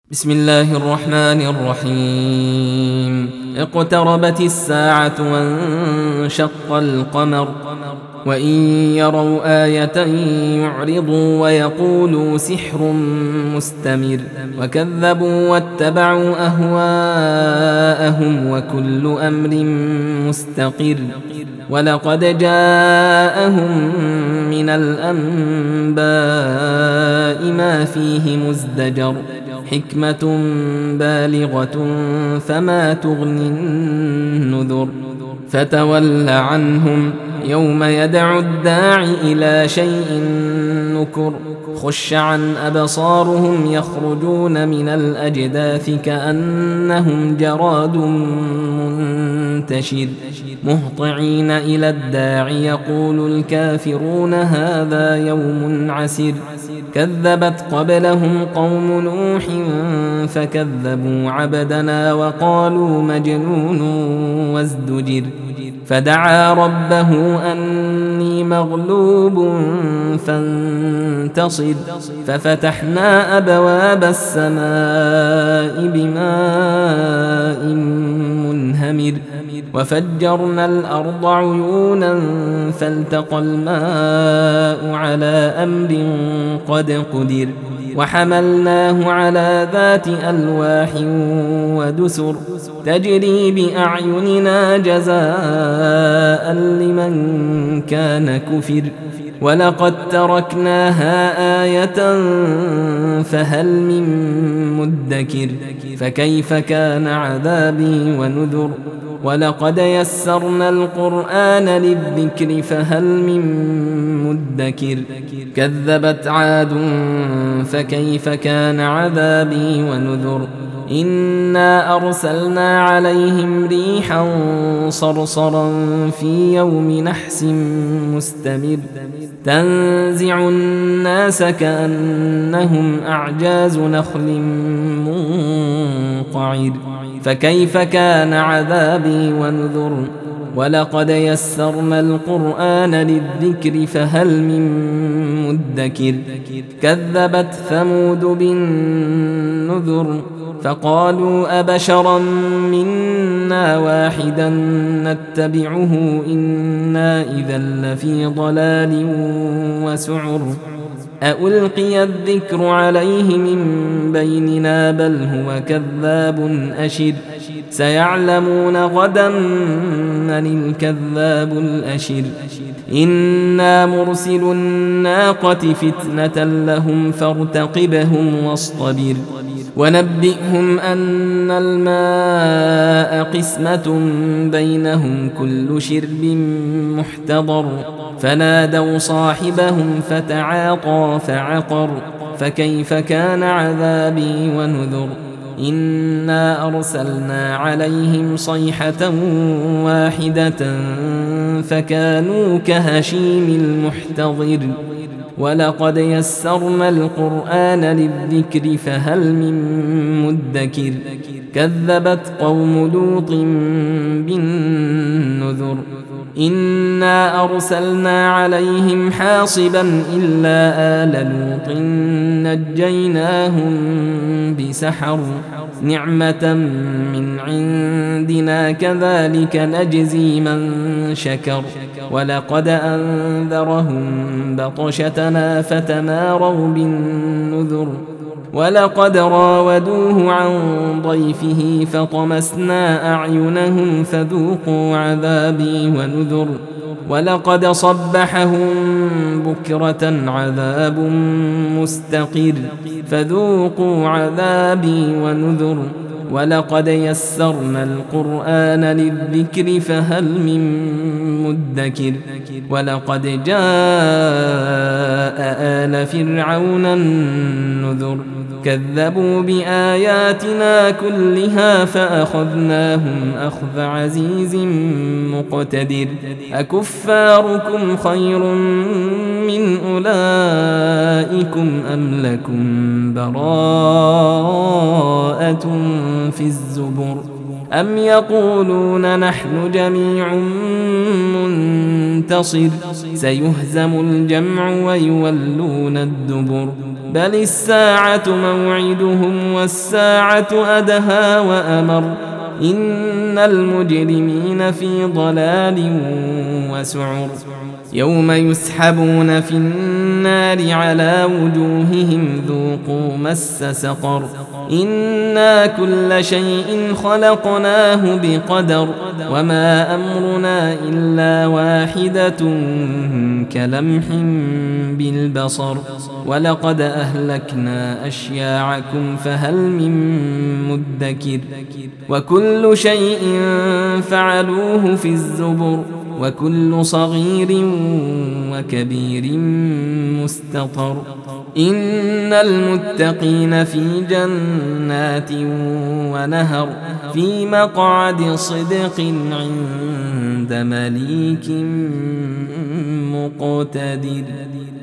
بسم الله الرحمن الرحيم. اقتربت الساعة وانشق القمر وإن يروا آية يعرضوا ويقولوا سحر مستمر وكذبوا واتبعوا أهواءهم وكل أمر مستقر ولقد جاءهم من الأنباء ما فيه مزدجر حكمة بالغة فما تغني النذر فتول عنهم يوم يدعو الداع إلى شيء نكر خش عن أبصارهم يخرجون من الأجداث كأنهم جراد منتشر مهطعين إلى الداع يقول الكافرون هذا يوم عسر كذبت قبلهم قوم نوح فكذبوا عبدنا وقالوا مجنون وازدجر فدعا ربه أني مغلوب فانتصر ففتحنا أبواب السماء بماء منهمر وفجرنا الأرض عيونا فالتقى الماء على أمر قد قدر وحملناه على ذات ألواح ودسر تجري بأعيننا جزاء لمن كان كفر ولقد تركناها آية فهل من مدكر فكيف كان عذابي ونذر ولقد يسرنا القرآن للذكر فهل من مدكر كذبت عاد فكيف كان عذابي ونذر إنا أرسلنا عليهم ريحا صرصرا في يوم نحس مستمر تنزع الناس كأنهم أعجاز نخل منقعر فكيف كان عذابي ونذر ولقد يسرنا القرآن للذكر فهل من مدكر كذبت ثمود بالنذر فقالوا أبشرا منا واحدا نتبعه إنا إذا لفي ضلال وسعر أألقي الذكر عليه من بيننا بل هو كذاب أشر سيعلمون غدا من الكذاب الأشر إنا مرسل الناقة فتنة لهم فارتقبهم واصطبر ونبئهم أن الماء قسمة بينهم كل شرب محتضر فنادوا صاحبهم فتعاطى فعقر فكيف كان عذابي ونذر إنا أرسلنا عليهم صيحة واحدة فكانوا كهشيم المحتضر ولقد يسرنا القرآن للذكر فهل من مدكر كذبت قوم لوط بالنذر إنا أرسلنا عليهم حاصبا إلا آل لوط نجيناهم بسحر نعمة من عندنا كذلك نجزي من شكر ولقد أنذرهم بطشتنا فتماروا بالنذر ولقد راودوه عن ضيفه فطمسنا أعينهم فذوقوا عذابي ونذر ولقد صبحهم بكرة عذاب مستقر فذوقوا عذابي ونذر ولقد يسرنا القرآن للذكر فهل من مدكر ولقد جاء آل فرعون النذر كذبوا بآياتنا كلها فأخذناهم أخذ عزيز مقتدر أكفاركم خير من أولئكم أم لكم براءة في الزبر أم يقولون نحن جميع منتصر سيهزم الجمع ويولون الدبر بل الساعة موعدهم والساعة أدهى وأمر إن المجرمين في ضلال وسعر يوم يسحبون في النار على وجوههم ذوقوا مس سقر إنا كل شيء خلقناه بقدر وما أمرنا إلا واحدة كلمح بالبصر ولقد أهلكنا أشياعكم فهل من مدكر وكل شيء فعلوه في الزبر وكل صغير وكبير مستطر إن المتقين في جنات ونهر في مقعد صدق عند مليك مقتدر.